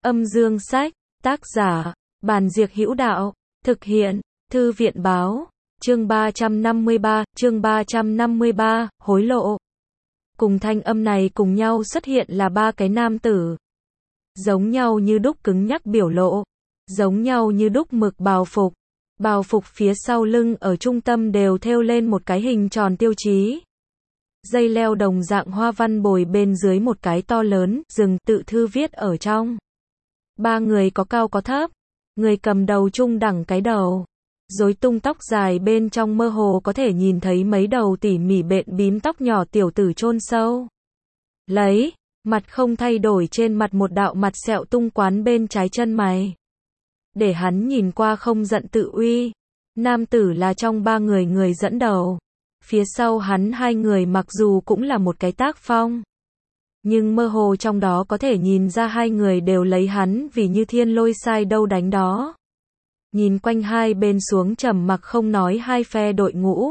Âm dương sách, tác giả, Bàn Diệc Hữu Đạo, thực hiện, Thư viện báo, chương 353, hối lộ. Cùng thanh âm này cùng nhau xuất hiện là ba cái nam tử. Giống nhau như đúc cứng nhắc biểu lộ, giống nhau như đúc mực bào phục. Bào phục phía sau lưng ở trung tâm đều thêu lên một cái hình tròn tiêu chí. Dây leo đồng dạng hoa văn bồi bên dưới một cái to lớn, rừng tự thư viết ở trong. Ba người có cao có thấp, người cầm đầu trung đẳng cái đầu. Rối tung tóc dài bên trong mơ hồ có thể nhìn thấy mấy đầu tỉ mỉ bện bím tóc nhỏ tiểu tử chôn sâu. Lấy, mặt không thay đổi trên mặt một đạo mặt sẹo tung quán bên trái chân mày. Để hắn nhìn qua không giận tự uy. Nam tử là trong ba người dẫn đầu. Phía sau hắn hai người mặc dù cũng là một cái tác phong. Nhưng mơ hồ trong đó có thể nhìn ra hai người đều lấy hắn vì như thiên lôi sai đâu đánh đó. Nhìn quanh hai bên xuống trầm mặc không nói hai phe đội ngũ.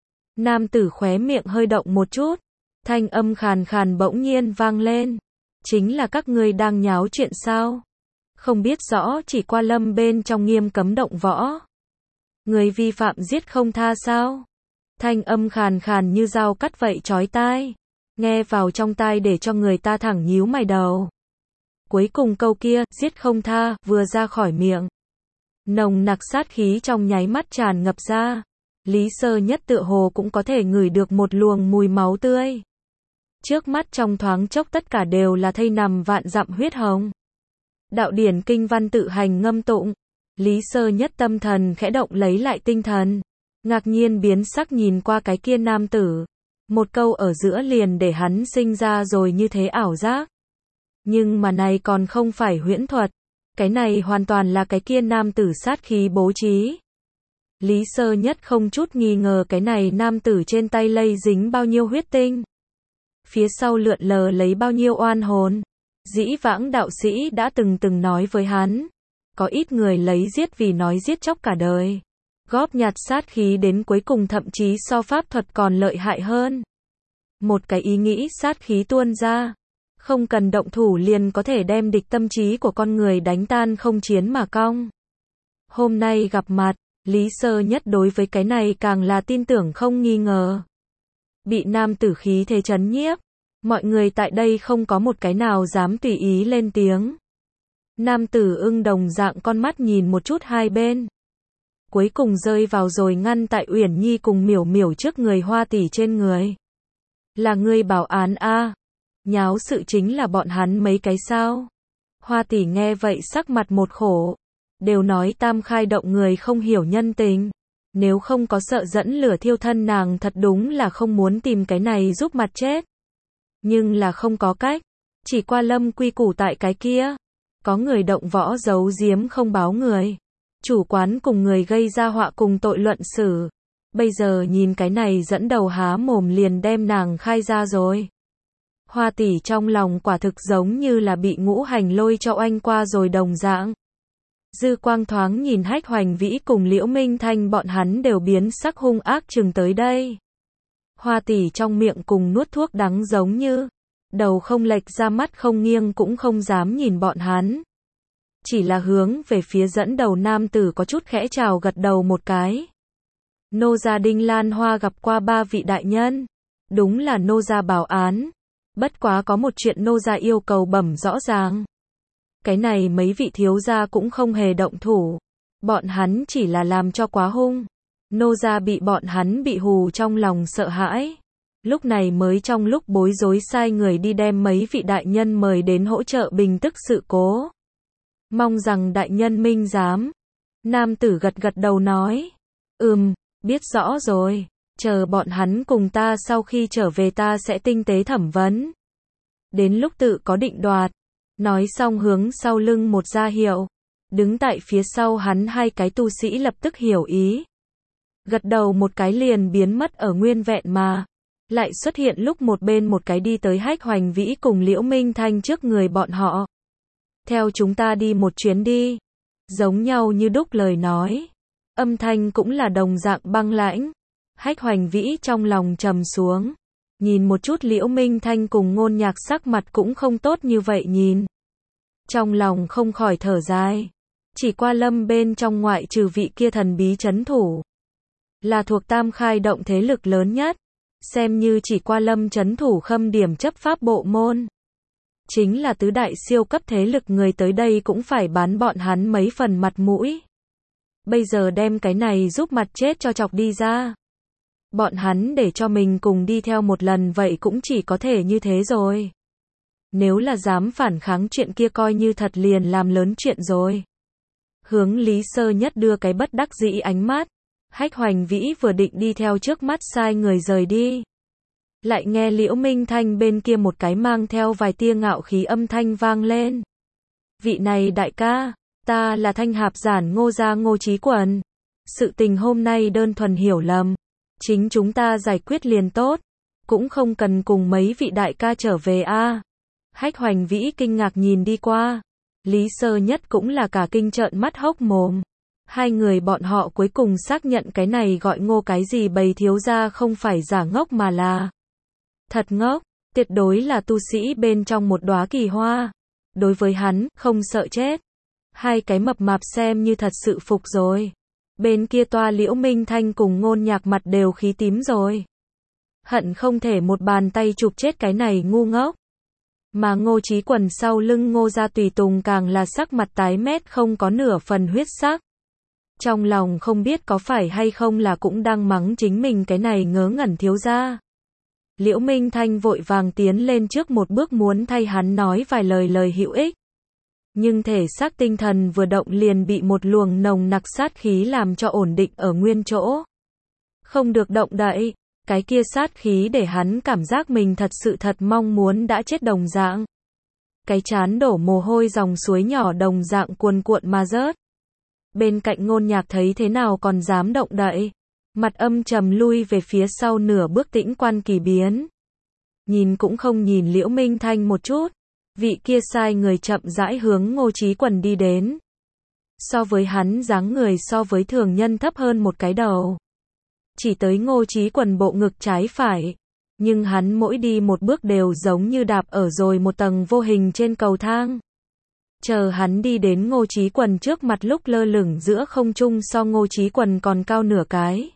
Nam tử khóe miệng hơi động một chút. Thanh âm khàn khàn bỗng nhiên vang lên. Chính là các ngươi đang nháo chuyện sao? Không biết rõ chỉ qua lâm bên trong nghiêm cấm động võ. Người vi phạm giết không tha sao? Thanh âm khàn khàn như dao cắt vậy chói tai. Nghe vào trong tai để cho người ta thẳng nhíu mày đầu. Cuối cùng câu kia, giết không tha, vừa ra khỏi miệng. Nồng nặc sát khí trong nháy mắt tràn ngập ra. Lý Sơ Nhất tựa hồ cũng có thể ngửi được một luồng mùi máu tươi. Trước mắt trong thoáng chốc tất cả đều là thây nằm vạn dặm huyết hồng. Đạo điển kinh văn tự hành ngâm tụng. Lý Sơ Nhất tâm thần khẽ động lấy lại tinh thần. Ngạc nhiên biến sắc nhìn qua cái kia nam tử. Một câu ở giữa liền để hắn sinh ra rồi như thế ảo giác. Nhưng mà này còn không phải huyễn thuật. Cái này hoàn toàn là cái kia nam tử sát khí bố trí. Lý Sơ Nhất không chút nghi ngờ cái này nam tử trên tay lây dính bao nhiêu huyết tinh. Phía sau lượn lờ lấy bao nhiêu oan hồn. Dĩ vãng đạo sĩ đã từng nói với hắn. Có ít người lấy giết vì nói giết chóc cả đời. Góp nhặt sát khí đến cuối cùng thậm chí so pháp thuật còn lợi hại hơn. Một cái ý nghĩ sát khí tuôn ra. Không cần động thủ liền có thể đem địch tâm trí của con người đánh tan không chiến mà cong. Hôm nay gặp mặt, Lý Sơ Nhất đối với cái này càng là tin tưởng không nghi ngờ. Bị nam tử khí thế chấn nhiếp. Mọi người tại đây không có một cái nào dám tùy ý lên tiếng. Nam tử ưng đồng dạng con mắt nhìn một chút hai bên. Cuối cùng rơi vào rồi ngăn tại Uyển Nhi cùng Miểu Miểu trước người Hoa tỷ trên người. Là ngươi bảo án a? Nháo sự chính là bọn hắn mấy cái sao? Hoa tỷ nghe vậy sắc mặt một khổ. Đều nói tam khai động người không hiểu nhân tình. Nếu không có sợ dẫn lửa thiêu thân nàng thật đúng là không muốn tìm cái này giúp mặt chết. Nhưng là không có cách. Chỉ qua lâm quy củ tại cái kia. Có người động võ giấu giếm không báo người. Chủ quán cùng người gây ra họa cùng tội luận xử. Bây giờ nhìn cái này dẫn đầu há mồm liền đem nàng khai ra rồi. Hoa tỷ trong lòng quả thực giống như là bị ngũ hành lôi cho oanh qua rồi đồng dạng. Dư quang thoáng nhìn Hách Hoành Vĩ cùng Liễu Minh Thanh bọn hắn đều biến sắc hung ác chừng tới đây. Hoa tỷ trong miệng cùng nuốt thuốc đắng giống như. Đầu không lệch ra mắt không nghiêng cũng không dám nhìn bọn hắn. Chỉ là hướng về phía dẫn đầu nam tử có chút khẽ chào gật đầu một cái. Nô gia Đinh Lan Hoa gặp qua ba vị đại nhân. Đúng là nô gia bảo án. Bất quá có một chuyện nô gia yêu cầu bẩm rõ ràng. Cái này mấy vị thiếu gia cũng không hề động thủ. Bọn hắn chỉ là làm cho quá hung. Nô gia bị bọn hắn bị hù trong lòng sợ hãi. Lúc này mới trong lúc bối rối sai người đi đem mấy vị đại nhân mời đến hỗ trợ bình tức sự cố. Mong rằng đại nhân minh giám. Nam tử gật gật đầu nói. Biết rõ rồi. Chờ bọn hắn cùng ta sau khi trở về ta sẽ tinh tế thẩm vấn. Đến lúc tự có định đoạt. Nói xong hướng sau lưng một ra hiệu. Đứng tại phía sau hắn hai cái tu sĩ lập tức hiểu ý. Gật đầu một cái liền biến mất ở nguyên vẹn mà. Lại xuất hiện lúc một bên một cái đi tới Hách Hoành Vĩ cùng Liễu Minh Thanh trước người bọn họ. Theo chúng ta đi một chuyến đi. Giống nhau như đúc lời nói. Âm thanh cũng là đồng dạng băng lãnh. Hách Hoành Vĩ trong lòng trầm xuống. Nhìn một chút Liễu Minh Thanh cùng Ngôn Nhạc sắc mặt cũng không tốt như vậy nhìn. Trong lòng không khỏi thở dài. Chỉ Qua Lâm bên trong ngoại trừ vị kia thần bí trấn thủ, là thuộc Tam Khai động thế lực lớn nhất. Xem như Chỉ Qua Lâm trấn thủ Khâm Điểm chấp pháp bộ môn. Chính là tứ đại siêu cấp thế lực, người tới đây cũng phải bán bọn hắn mấy phần mặt mũi. Bây giờ đem cái này giúp mặt chết cho chọc đi ra. Bọn hắn để cho mình cùng đi theo một lần vậy cũng chỉ có thể như thế rồi. Nếu là dám phản kháng chuyện kia coi như thật liền làm lớn chuyện rồi. Hướng Lý Sơ Nhất đưa cái bất đắc dĩ ánh mắt. Hách Hoành Vĩ vừa định đi theo trước mắt sai người rời đi. Lại nghe Liễu Minh Thanh bên kia một cái mang theo vài tia ngạo khí âm thanh vang lên. Vị này đại ca, ta là Thanh Hạp Giản Ngô gia Ngô Chí Quần. Sự tình hôm nay đơn thuần hiểu lầm. Chính chúng ta giải quyết liền tốt. Cũng không cần cùng mấy vị đại ca trở về a. Hách Hoành Vĩ kinh ngạc nhìn đi qua. Lý Sơ Nhất cũng là cả kinh trợn mắt hốc mồm. Hai người bọn họ cuối cùng xác nhận cái này gọi Ngô cái gì bầy thiếu gia không phải giả ngốc mà là thật ngốc, tuyệt đối là tu sĩ bên trong một đóa kỳ hoa. Đối với hắn, không sợ chết. Hai cái mập mạp xem như thật sự phục rồi. Bên kia toa Liễu Minh Thanh cùng Ngôn Nhạc mặt đều khí tím rồi. Hận không thể một bàn tay chụp chết cái này ngu ngốc. Mà Ngô Chí Quần sau lưng Ngô gia tùy tùng càng là sắc mặt tái mét không có nửa phần huyết sắc. Trong lòng không biết có phải hay không là cũng đang mắng chính mình cái này ngớ ngẩn thiếu gia. Liễu Minh Thanh vội vàng tiến lên trước một bước muốn thay hắn nói vài lời hữu ích. Nhưng thể xác tinh thần vừa động liền bị một luồng nồng nặc sát khí làm cho ổn định ở nguyên chỗ. Không được động đậy, cái kia sát khí để hắn cảm giác mình thật sự thật mong muốn đã chết đồng dạng. Cái trán đổ mồ hôi dòng suối nhỏ đồng dạng cuồn cuộn mà rớt. Bên cạnh Ngôn Nhạc thấy thế nào còn dám động đậy. Mặt âm trầm lui về phía sau nửa bước tĩnh quan kỳ biến. Nhìn cũng không nhìn Liễu Minh Thanh một chút. Vị kia sai người chậm rãi hướng Ngô Chí Quần đi đến. So với hắn dáng người so với thường nhân thấp hơn một cái đầu. Chỉ tới Ngô Chí Quần bộ ngực trái phải. Nhưng hắn mỗi đi một bước đều giống như đạp ở rồi một tầng vô hình trên cầu thang. Chờ hắn đi đến Ngô Chí Quần trước mặt lúc lơ lửng giữa không trung so Ngô Chí Quần còn cao nửa cái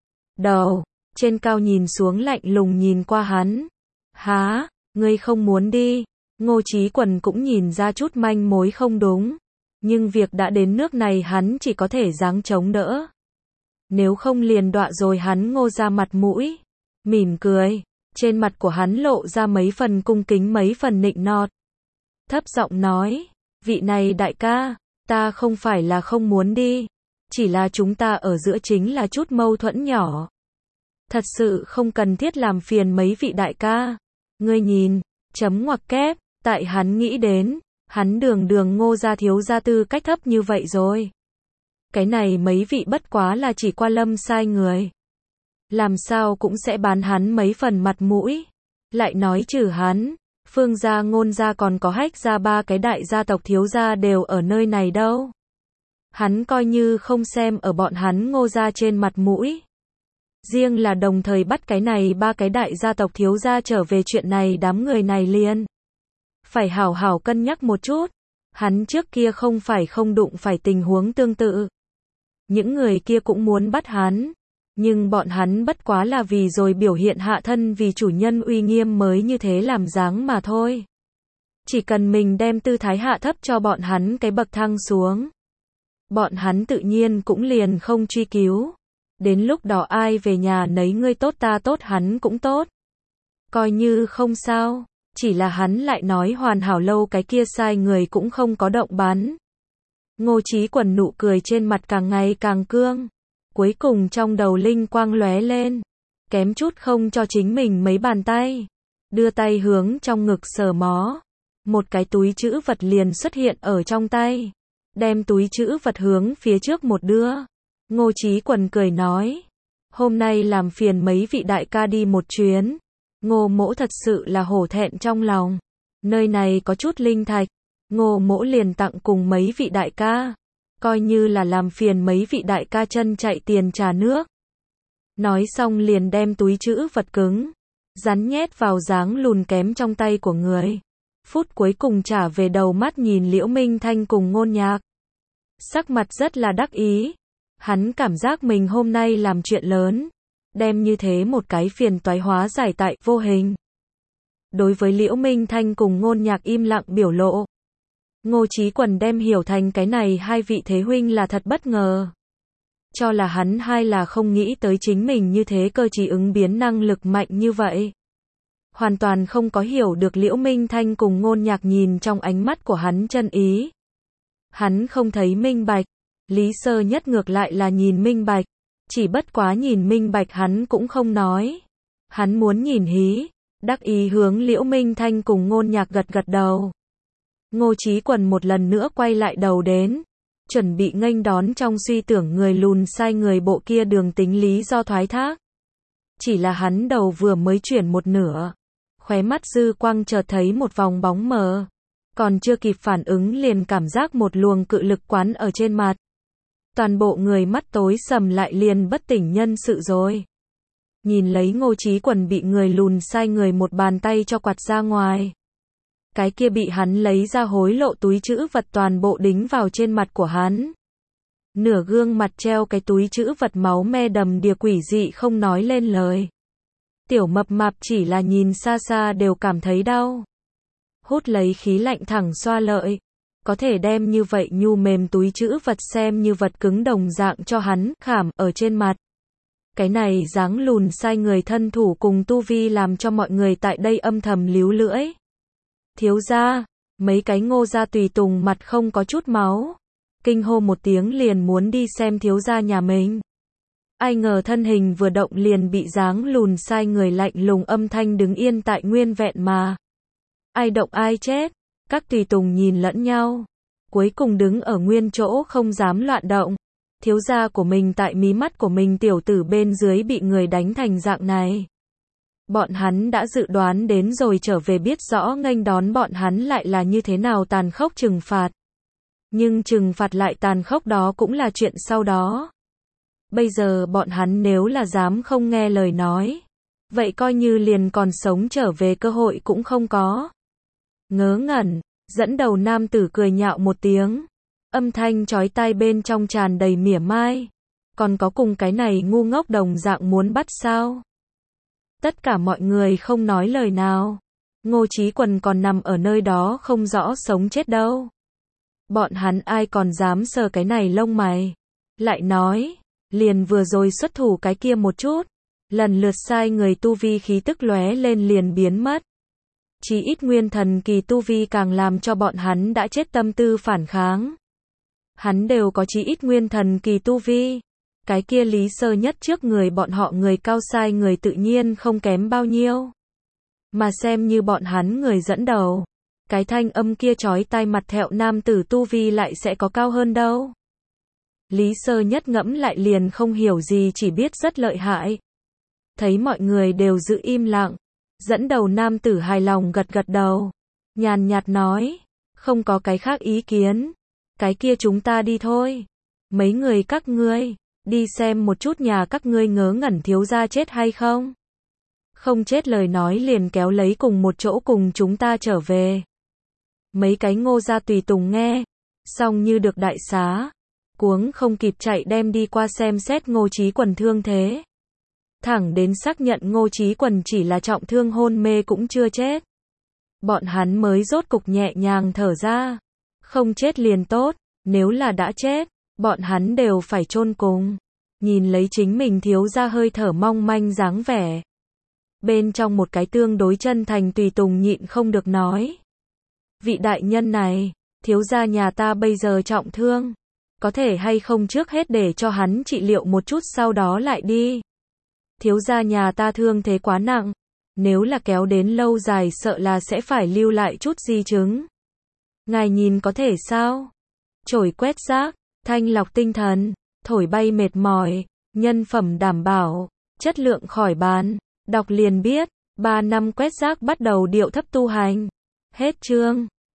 đầu, trên cao nhìn xuống lạnh lùng nhìn qua hắn. Há, ngươi không muốn đi? Ngô Chí Quần cũng nhìn ra chút manh mối không đúng. Nhưng việc đã đến nước này hắn chỉ có thể giáng chống đỡ. Nếu không liền đọa rồi hắn Ngô ra mặt mũi. Mỉm cười, trên mặt của hắn lộ ra mấy phần cung kính mấy phần nịnh nọt. Thấp giọng nói, vị này đại ca, ta không phải là không muốn đi. Chỉ là chúng ta ở giữa chính là chút mâu thuẫn nhỏ. Thật sự không cần thiết làm phiền mấy vị đại ca. Ngươi nhìn, chấm ngoặc kép, tại hắn nghĩ đến, hắn đường Ngô gia thiếu gia tư cách thấp như vậy rồi. Cái này mấy vị bất quá là Chỉ Qua Lâm sai người. Làm sao cũng sẽ bán hắn mấy phần mặt mũi. Lại nói trừ hắn, Phương gia Ngôn gia còn có Hách gia ba cái đại gia tộc thiếu gia đều ở nơi này đâu. Hắn coi như không xem ở bọn hắn Ngô gia trên mặt mũi. Riêng là đồng thời bắt cái này ba cái đại gia tộc thiếu gia trở về chuyện này đám người này liền phải hảo hảo cân nhắc một chút. Hắn trước kia không phải không đụng phải tình huống tương tự. Những người kia cũng muốn bắt hắn. Nhưng bọn hắn bất quá là vì rồi biểu hiện hạ thân vì chủ nhân uy nghiêm mới như thế làm dáng mà thôi. Chỉ cần mình đem tư thái hạ thấp cho bọn hắn cái bậc thang xuống. Bọn hắn tự nhiên cũng liền không truy cứu. Đến lúc đó ai về nhà nấy ngươi tốt ta tốt hắn cũng tốt. Coi như không sao. Chỉ là hắn lại nói hoàn hảo lâu cái kia sai người cũng không có động bắn. Ngô Chí Quần nụ cười trên mặt càng ngày càng cương. Cuối cùng trong đầu linh quang lóe lên. Kém chút không cho chính mình mấy bàn tay. Đưa tay hướng trong ngực sờ mó. Một cái túi trữ vật liền xuất hiện ở trong tay. Đem túi trữ vật hướng phía trước một đưa. Ngô Chí Quần cười nói. Hôm nay làm phiền mấy vị đại ca đi một chuyến. Ngô mỗ thật sự là hổ thẹn trong lòng. Nơi này có chút linh thạch. Ngô mỗ liền tặng cùng mấy vị đại ca. Coi như là làm phiền mấy vị đại ca chân chạy tiền trà nước. Nói xong liền đem túi trữ vật cứng rắn nhét vào dáng lùn kém trong tay của người. phút cuối cùng trả về đầu mắt nhìn Liễu Minh Thanh cùng Ngôn Nhạc. Sắc mặt rất là đắc ý. Hắn cảm giác mình hôm nay làm chuyện lớn, đem như thế một cái phiền toái hóa giải tại vô hình. Đối với Liễu Minh Thanh cùng Ngôn Nhạc im lặng biểu lộ, Ngô Chí Quần đem hiểu thành cái này hai vị thế huynh là thật bất ngờ. Cho là hắn hai là không nghĩ tới chính mình như thế cơ trí ứng biến năng lực mạnh như vậy. Hoàn toàn không có hiểu được Liễu Minh Thanh cùng Ngôn Nhạc nhìn trong ánh mắt của hắn chân ý. Hắn không thấy minh bạch, Lý Sơ Nhất ngược lại là nhìn minh bạch, chỉ bất quá nhìn minh bạch hắn cũng không nói. Hắn muốn nhìn hí, đắc ý hướng Liễu Minh Thanh cùng Ngôn Nhạc gật gật đầu. Ngô Chí Quần một lần nữa quay lại đầu đến, chuẩn bị nghênh đón trong suy tưởng người lùn sai người bộ kia đường tính lý do thoái thác. Chỉ là hắn đầu vừa mới chuyển một nửa, khóe mắt dư quang chợt thấy một vòng bóng mờ, còn chưa kịp phản ứng liền cảm giác một luồng cự lực quán ở trên mặt. Toàn bộ người mắt tối sầm lại liền bất tỉnh nhân sự rồi. Nhìn lấy Ngô Chí Quần bị người lùn sai người một bàn tay cho quạt ra ngoài. Cái kia bị hắn lấy ra hối lộ túi trữ vật toàn bộ đính vào trên mặt của hắn. Nửa gương mặt treo cái túi trữ vật máu me đầm đìa quỷ dị không nói lên lời. Tiểu mập mạp chỉ là nhìn xa xa đều cảm thấy đau. Hút lấy khí lạnh thẳng xoa lợi. Có thể đem như vậy nhu mềm túi trữ vật xem như vật cứng đồng dạng cho hắn khảm ở trên mặt. Cái này dáng lùn sai người thân thủ cùng tu vi làm cho mọi người tại đây âm thầm líu lưỡi. Thiếu gia, mấy cái Ngô gia tùy tùng mặt không có chút máu. Kinh hô một tiếng liền muốn đi xem thiếu gia nhà mình. Ai ngờ thân hình vừa động liền bị dáng lùn sai người lạnh lùng âm thanh đứng yên tại nguyên vẹn mà. Ai động ai chết, các tùy tùng nhìn lẫn nhau. Cuối cùng đứng ở nguyên chỗ không dám loạn động. Thiếu gia của mình tại mí mắt của mình tiểu tử bên dưới bị người đánh thành dạng này. Bọn hắn đã dự đoán đến rồi trở về biết rõ nghênh đón bọn hắn lại là như thế nào tàn khốc trừng phạt. Nhưng trừng phạt lại tàn khốc đó cũng là chuyện sau đó. Bây giờ bọn hắn nếu là dám không nghe lời nói, vậy coi như liền còn sống trở về cơ hội cũng không có. Ngớ ngẩn, dẫn đầu nam tử cười nhạo một tiếng. Âm thanh chói tai bên trong tràn đầy mỉa mai. Còn có cùng cái này ngu ngốc đồng dạng muốn bắt sao? Tất cả mọi người không nói lời nào. Ngô Chí Quần còn nằm ở nơi đó không rõ sống chết đâu. Bọn hắn ai còn dám sờ cái này lông mày. Lại nói, liền vừa rồi xuất thủ cái kia một chút. Lần lượt sai người tu vi khí tức lóe lên liền biến mất. Chỉ ít nguyên thần kỳ tu vi càng làm cho bọn hắn đã chết tâm tư phản kháng. Hắn đều có chí ít nguyên thần kỳ tu vi. Cái kia Lý Sơ Nhất trước người bọn họ người cao sai người tự nhiên không kém bao nhiêu. Mà xem như bọn hắn người dẫn đầu. Cái thanh âm kia chói tai mặt thẹo nam tử tu vi lại sẽ có cao hơn đâu. Lý Sơ Nhất ngẫm lại liền không hiểu gì chỉ biết rất lợi hại. Thấy mọi người đều giữ im lặng. Dẫn đầu nam tử hài lòng gật gật đầu. Nhàn nhạt nói. Không có cái khác ý kiến. Cái kia chúng ta đi thôi. Mấy người các ngươi. Đi xem một chút nhà các ngươi ngớ ngẩn thiếu gia chết hay không. Không chết lời nói liền kéo lấy cùng một chỗ cùng chúng ta trở về. Mấy cái Ngô gia tùy tùng nghe. Xong như được đại xá. Cuống không kịp chạy đem đi qua xem xét Ngô Chí Quần thương thế. Thẳng đến xác nhận Ngô Chí Quần chỉ là trọng thương hôn mê cũng chưa chết. Bọn hắn mới rốt cục nhẹ nhàng thở ra. Không chết liền tốt, nếu là đã chết, bọn hắn đều phải chôn cùng. Nhìn lấy chính mình thiếu gia hơi thở mong manh dáng vẻ. Bên trong một cái tương đối chân thành tùy tùng nhịn không được nói. Vị đại nhân này, thiếu gia nhà ta bây giờ trọng thương. Có thể hay không trước hết để cho hắn trị liệu một chút sau đó lại đi. Thiếu gia nhà ta thương thế quá nặng. Nếu là kéo đến lâu dài sợ là sẽ phải lưu lại chút di chứng. Ngài nhìn có thể sao? Chổi quét rác, thanh lọc tinh thần, thổi bay mệt mỏi, nhân phẩm đảm bảo, chất lượng khỏi bàn. Đọc liền biết, 3 năm quét rác bắt đầu điệu thấp tu hành. Hết chương.